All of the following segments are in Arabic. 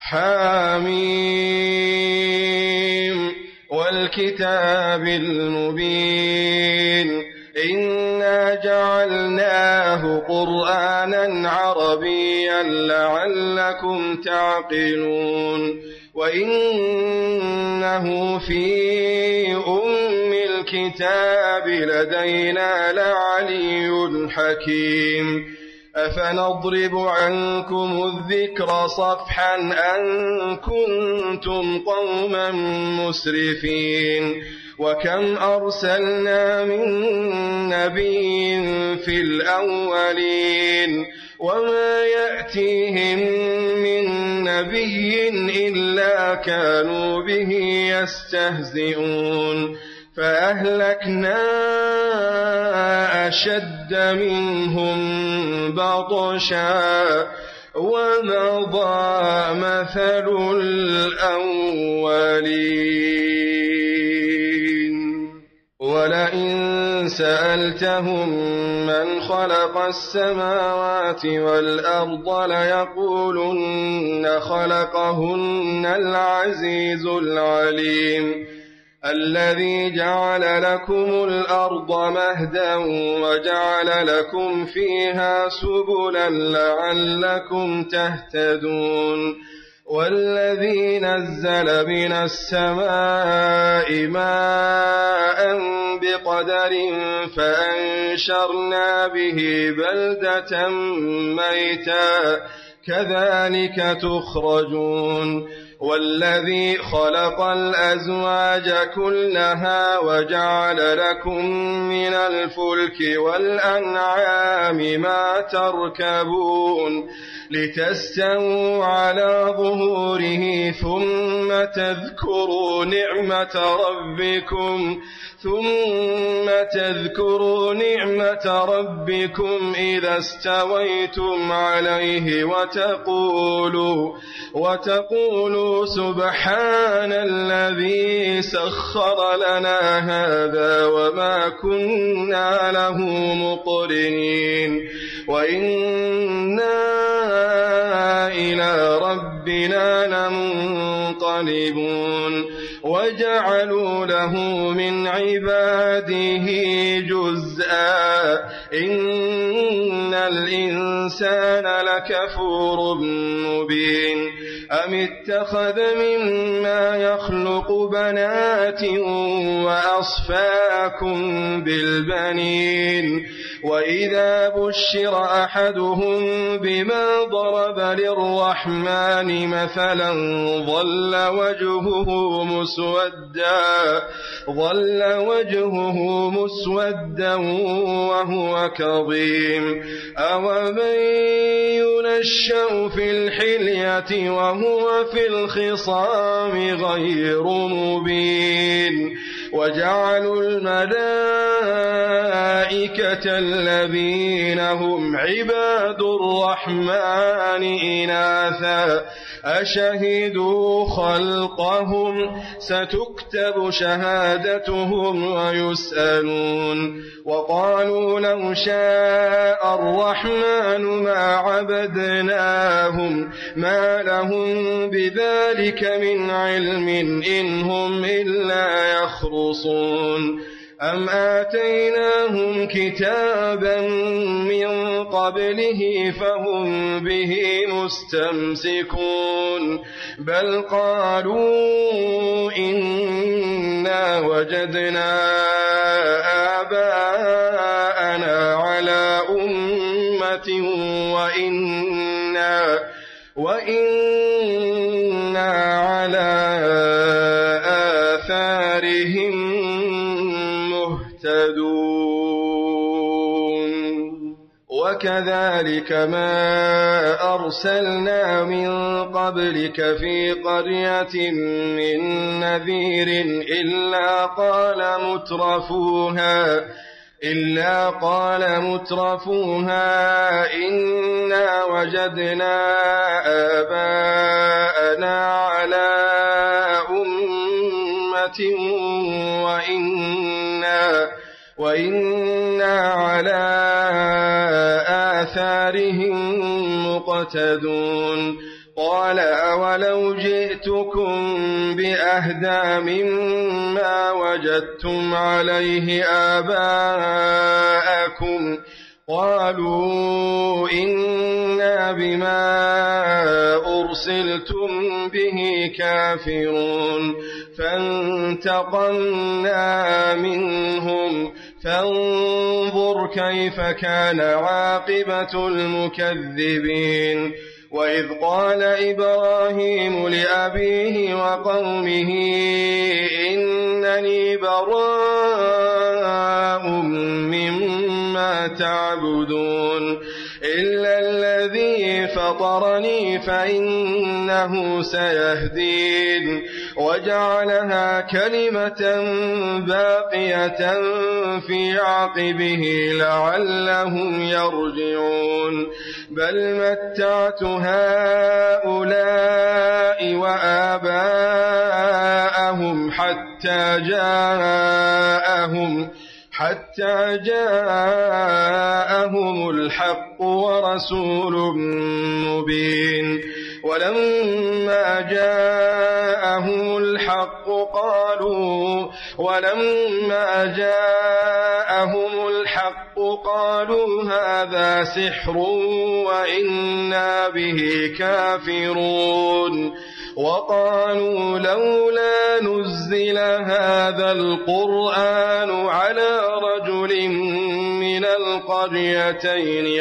حميم والكتاب المبين إنا جعلناه قرآنا عربيا لعلكم تعقلون وإنه في أم الكتاب لدينا لعلي حكيم أفنضرب عنكم الذكر صفحا أن كنتم قوما مسرفين وكم أرسلنا من نبي في الأولين وما يأتيهم من نبي إلا كانوا به يستهزئون فأهلكنا أشد منهم بطشا ومضى مثل الأولين ولئن سألتهم من خلق السماوات والأرض ليقولن خلقهن العزيز العليم الذي جعل لكم الأرض مهدا وجعل لكم فيها سبلا لعلكم تهتدون والذي نزل من السماء ماء بقدر فأنشرنا به بلدة ميتا كذلك تخرجون والذي خلق الأزواج كلها وجعل لكم من الفلك والأنعام ما تركبون لتستووا على ظهوره ثم تذكروا نعمة ربكم إذا استويتم عليه وتقولوا سبحان الذي سخر لنا هذا وما كنا له مقرنين وإنا إلى ربنا لمنقلبون وجعلوا له من عباده جزءا إن الإنسان لكفور مبين أم اتخذ مما يخلق بنات وأصفاكم بالبنين وإذا بشر أحدهم بما ضرب للرحمن مثلا ظل وجهه مسودا وهو كظيم أومن ينشأ في الحلية وهو في الخصام غير مبين وجعلوا الملائكة الذين هم عباد الرحمن إناثا أشهدوا خلقهم ستكتب شهادتهم ويسألون وقالوا لو شاء الرحمن ما عبدناهم ما لهم بذلك من علم إن هم إلا يخرصون أم آتيناهم كتابا من قبله فهم به مستمسكون بل قالوا إنا وجدنا آباءنا على أمة وإنا على آثارهم وكذلك ما أرسلنا من قبلك في قرية من نذير إلا قال مترفوها إنا وجدنا آباءنا على أمة وإنا على آثارهم مقتدون قال أولم وَلَوْ جِئْتُكُمْ بِأَهْدَىٰ مِمَّا وَجَدتُّمْ عَلَيْهِ آبَاءَكُمْ قَالُوا إِنَّا بِمَا أُرْسِلْتُم بِهِ كَافِرُونَ فَانتَقَمْنَا مِنْهُمْ فانظُرْ كَيْفَ كَانَ عَاقِبَةُ الْمُكَذِّبِينَ وَإِذْ قَالَ إِبْرَاهِيمُ لِأَبِيهِ وَقَوْمِهِ إِنَّنِي بَرَاءٌ مِّمَّا تَعْبُدُونَ إِلَّا الَّذِي فَطَرَنِي فَإِنَّهُ سَيَهْدِينِ وَجَعَلَهَا كَلِمَةً باقية في عقبه لعلهم يرجعون بل متعت هؤلاء وآباءهم حتى جاءهم الحق ورسول مبين ولما جاءهم الحق قالوا هذا سحر وإنا به كافرون وقالوا لولا نزل هذا القرآن على رجل من القريتين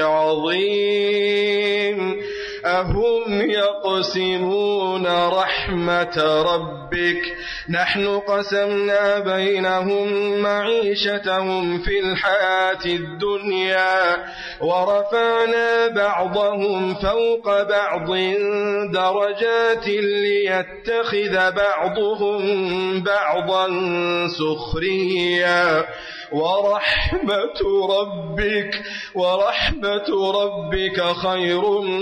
عظيم أهم يقسمون رحمة ربك نحن قسمنا بينهم معيشتهم في الحياة الدنيا ورفعنا بعضهم فوق بعض درجات ليتخذ بعضهم بعضا سخريا ورحمة ربك خير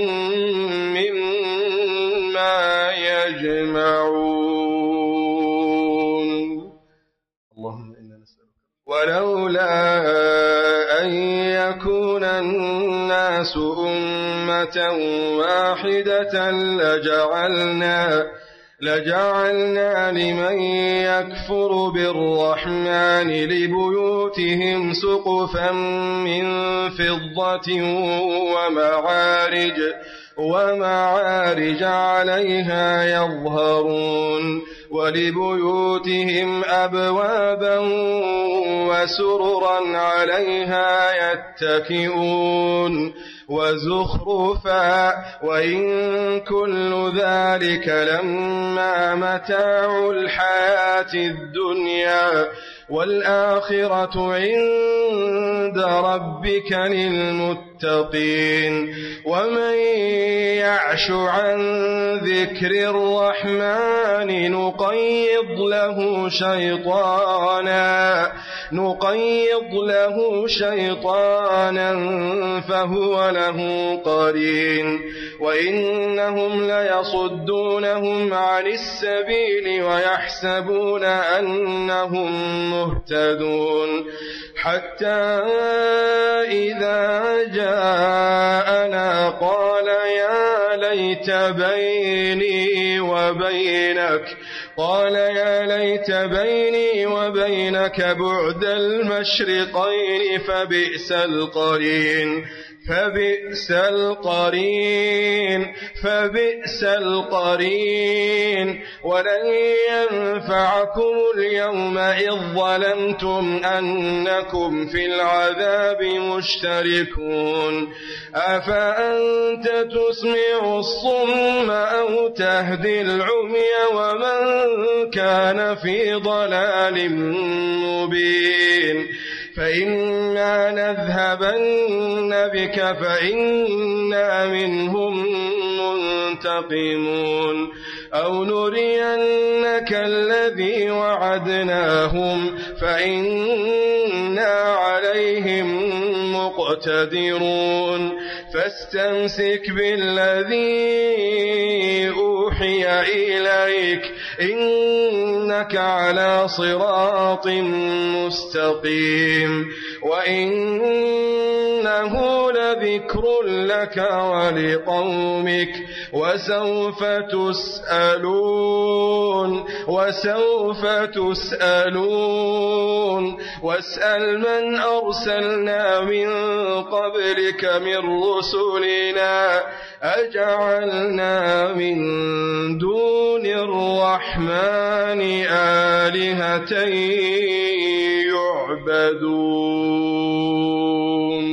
مما يجمعون اللهم إنا نسألك ولولا أن يكون الناس أمة واحدة لجعلنا لمن يكفر بالرحمن لبيوتهم سقفا من فضة ومعارج عليها يظهرون ولبيوتهم أبوابا وسررا عليها يتكئون وزخرفا وإن كل ذلك لما متاع الحياة الدنيا والآخرة عند ربك للمتقين ومن يعش عن ذكر الرحمن نقيض له شيطانا فهو له قرين وإنهم ليصدونهم عن السبيل ويحسبون أنهم مهتدون حتى إذا جاءنا قال يا ليت بيني وبينك بعد المشرقين فبئس القرين ولن ينفعكم اليوم إذ ظلمتم أنكم في العذاب مشتركون أفأنت تسمع الصم أو تهدي العمي ومن كان في ضلال مبين فإما نذهبن بك فإنا منهم منتقمون أو نرينك الذي وعدناهم فإنا عليهم مقتدرون فاستمسك بالذي أوحي إليك إنك على صراط مستقيم وإنه لذكر لك ولقومك وسوف تسألون واسأل من أرسلنا من قبلك من رسلنا أجعلنا من دون الرحمن آلهة يعبدون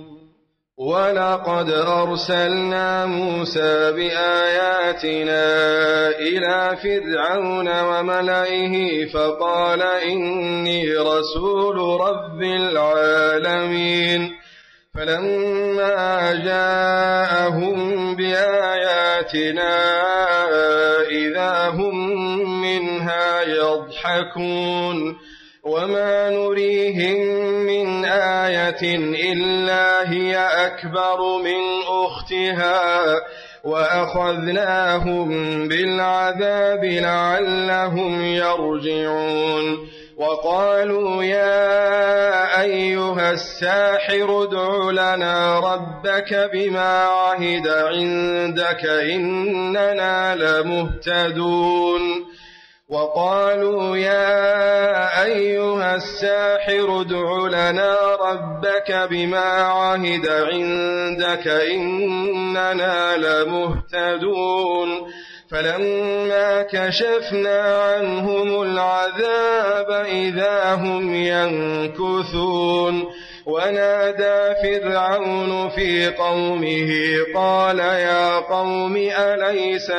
ولقد أرسلنا موسى بآياتنا إلى فرعون وملئه فقال إني رسول رب العالمين فلما جاءهم بآياتنا إذا هم منها يضحكون وما نريهم من آية إلا هي أكبر من أختها وأخذناهم بالعذاب لعلهم يرجعون وقالوا يا أيها الساحر ادع لنا ربك بما عهد عندك إننا لمهتدون وقالوا يا أيها الساحر ادع لنا ربك بما عهد عندك إننا لمهتدون فلما كشفنا عنهم العذاب إذا هم ينكثون ونادى فرعون في قومه قال يا قوم أليس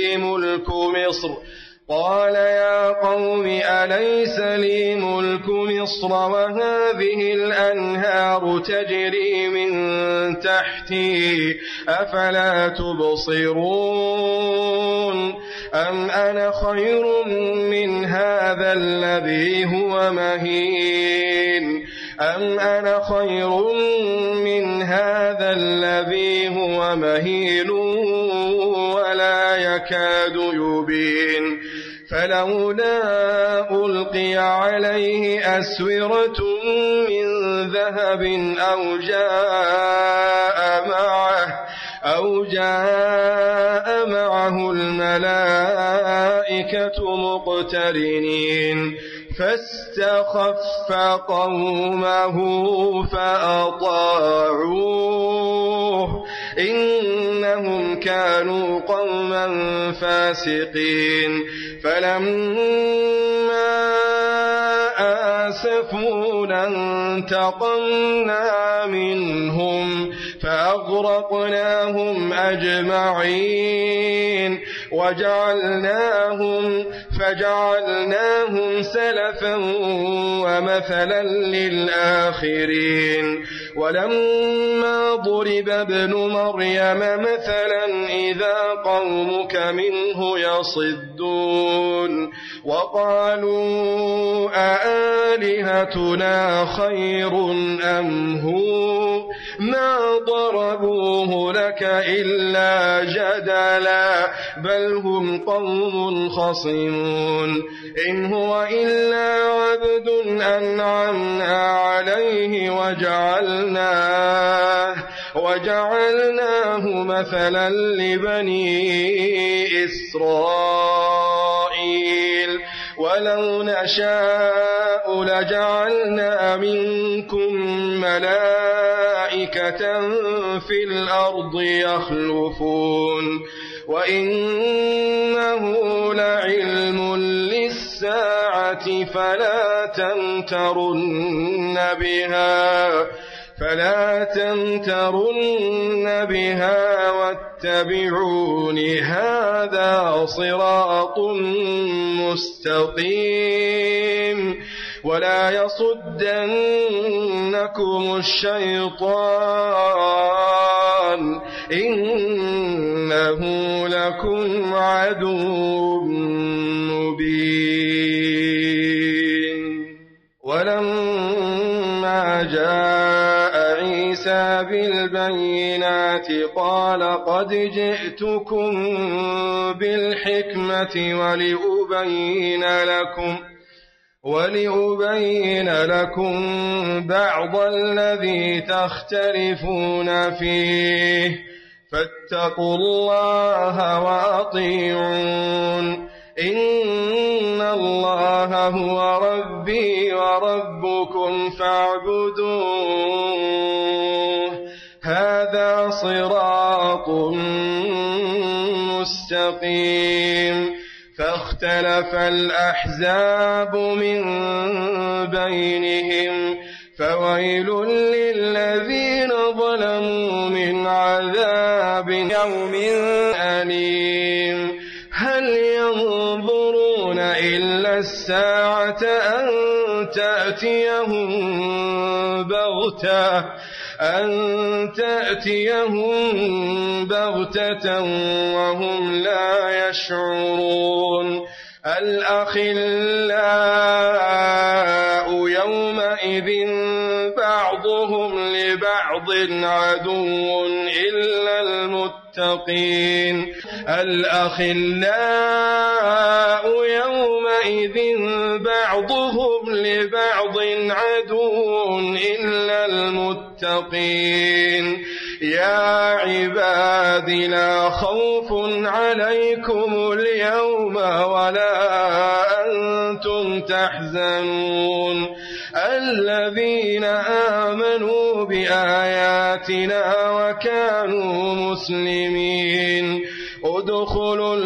لي ملك مصر وهذه الأنهار تجري من تحتي أفلا تبصرون أم أنا خير من هذا الذي هو مهين ولا يكاد يبين فلولا ألقي عليه أسورة من ذهب أو جاء معه الملائكة مقترنين فاستخف قومه فأطاعوه إنهم كانوا قوما فاسقين فلما آسفونا انتقمنا منهم فأغرقناهم أجمعين فجعلناهم سلفا ومثلا للآخرين ولما ضرب ابن مريم مثلا إذا قومك منه يصدون وقالوا أآلهتنا خير أم هو ما ضربوه لك إلا جدلا بل هم قوم خصمون إن هو إلا عبد أنعمنا عليه وجعلناه مثلا لبني إسرائيل ولو نشاء لجعلنا منكم ملائكة في الأرض يخلفون وإنه لعلم للساعة فلا تمترن بها واتبعون هذا صراط مستقيم ولا يصدنكم الشيطان إنه لكم عدو مبين ولما جاء عيسى بالبينات قال قد جئتكم ولأبين لكم بعض الذي تختلفون فيه فاتقوا الله وأطيعون إن الله هو ربي وربكم فاعبدوه هذا صراط مستقيم فاختلف الأحزاب من بينهم فويل للذين ظلموا من عذاب يوم أليم هل ينظرون إلا الساعة أن تأتيهم بغتة وهم لا يشعرون الأخلاء يومئذ بعضهم لبعض عدو إلا المتقين الأخلاء يومئذ بعضهم لبعض عدو إلا المتقين يا عباد لا خوف عليكم اليوم ولا أنتم تحزنون الذين آمنوا بآياتنا وكانوا مسلمين ادخلوا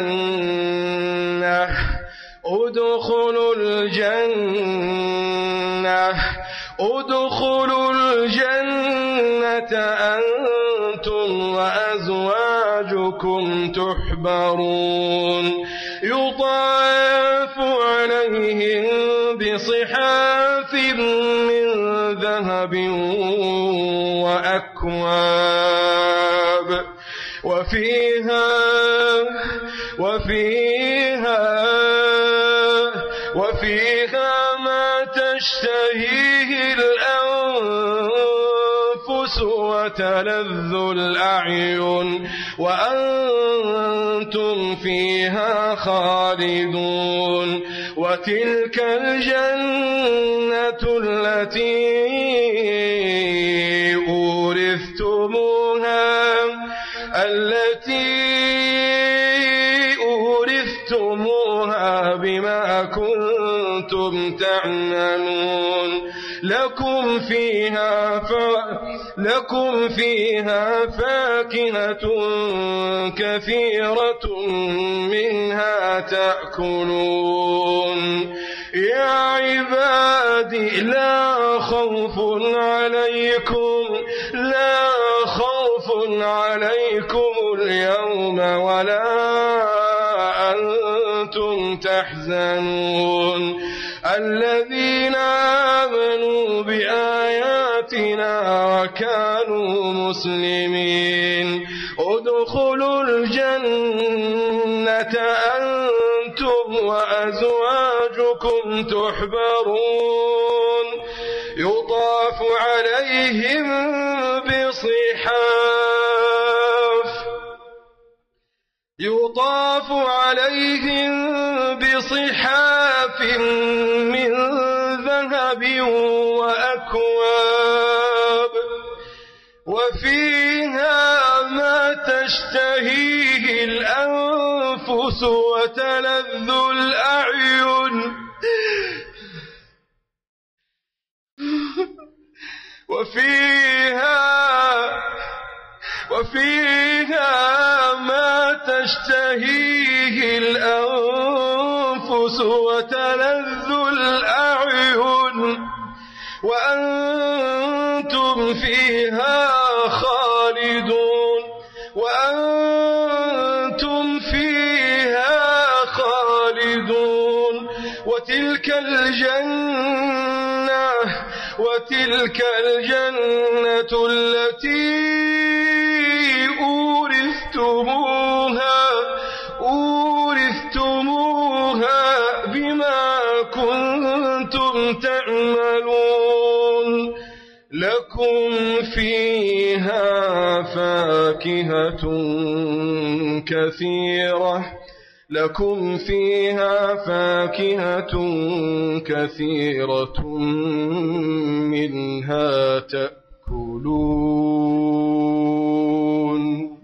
الجنة أنتم وأزواجكم تحبرون يطاف عليهم بصحاف من ذهب وأكواب وفيها ما تشتهيه الأنفس وتلذ الأعين وأنتم فيها خالدون وتلك الجنة التي أورثتموها بما كنتم تعملون لكم فيها فاكهة كثيرة منها تأكلون يا عبادي لا خوف عليكم اليوم ولا أنتم تحزنون الذين آمنوا بآياتنا وكانوا مسلمين ادخلوا الجنة أنتم وأزواجكم تحبرون يطاف عليهم بصحاف من ذهب وأكواب وفيها ما تشتهيه الأنفس وتلذ الأعين وفيها ما تشتهيه الأنفس وتلذ الأعين وأنتم فيها خالدون وتلك الجنة التي أورثتموها بما كنتم تعملون لكم فيها فاكهة كثيرة لكم فيها فاكهة كثيرة منها تأكلون.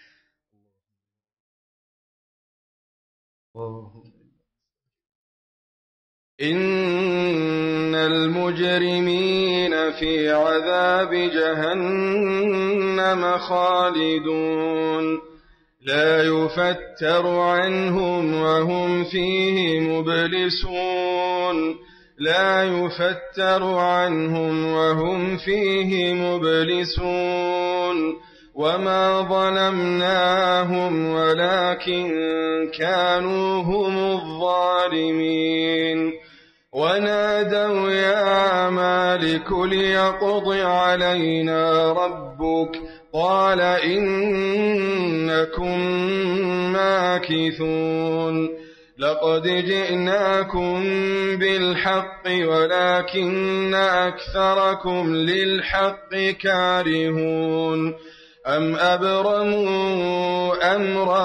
إن المجرمين في عذاب جهنم خالدون لا يفتر عنهم وهم فيه مبلسون لا يفتر عنهم وهم فيه مبلسون. وما ظلمناهم ولكن كانوا هم الظالمين. ونادوا يا مالك ليقض علينا ربك قال إنكم ماكثون. لقد جئناكم بالحق ولكن أكثركم للحق كارهون. أم أبرموا أمرا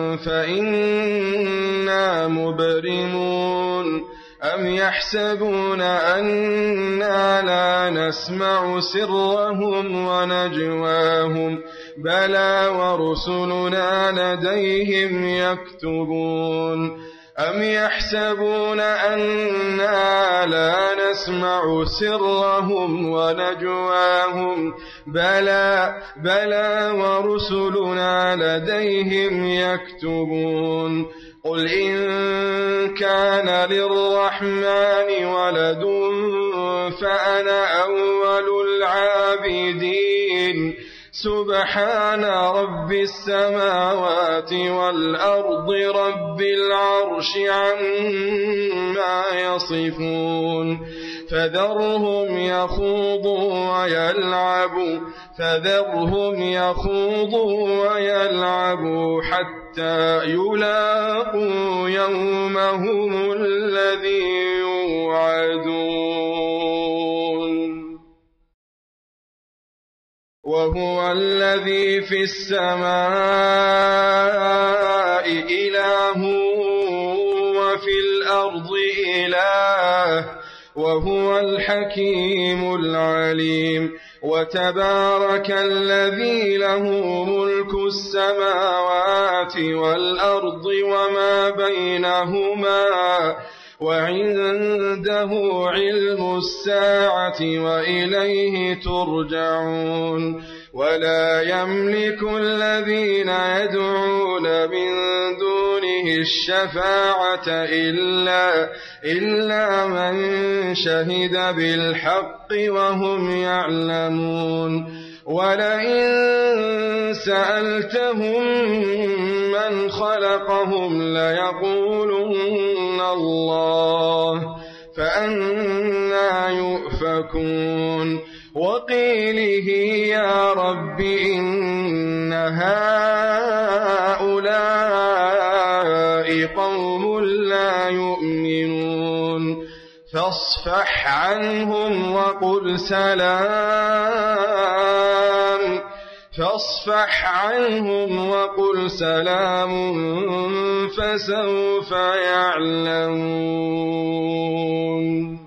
فإنا مبرمون. أم يحسبون أنا لا نسمع سرهم ونجواهم بلى ورسلنا لديهم يكتبون. أم يحسبون أنا لا نسمع سرهم ونجواهم بلى ورسلنا لديهم يكتبون. قل إن كان للرحمن ولد فأنا أول العابدين. سبحان رب السماوات والأرض رب العرش عما يصفون. فذرهم يخوضوا ويلعبوا حتى يلاقوا يومهم الذي يوعدون. وهو الذي في السماء إله وفي الأرض إله وهو الحكيم العليم. وتبارك الذي له ملك السماوات والأرض وما بينهما وعنده علم الساعة وإليه ترجعون. ولا يملك الذين يدعون من دونه الشفاعة إلا من شهد بالحق وهم يعلمون. ولئن سألتهم من خلقهم ليقولن الله فأنى يؤفكون. وقيله يا رب إن هؤلاء قوم لا يؤمنون. فاصفح عنهم وقل سلام فسوف يعلمون.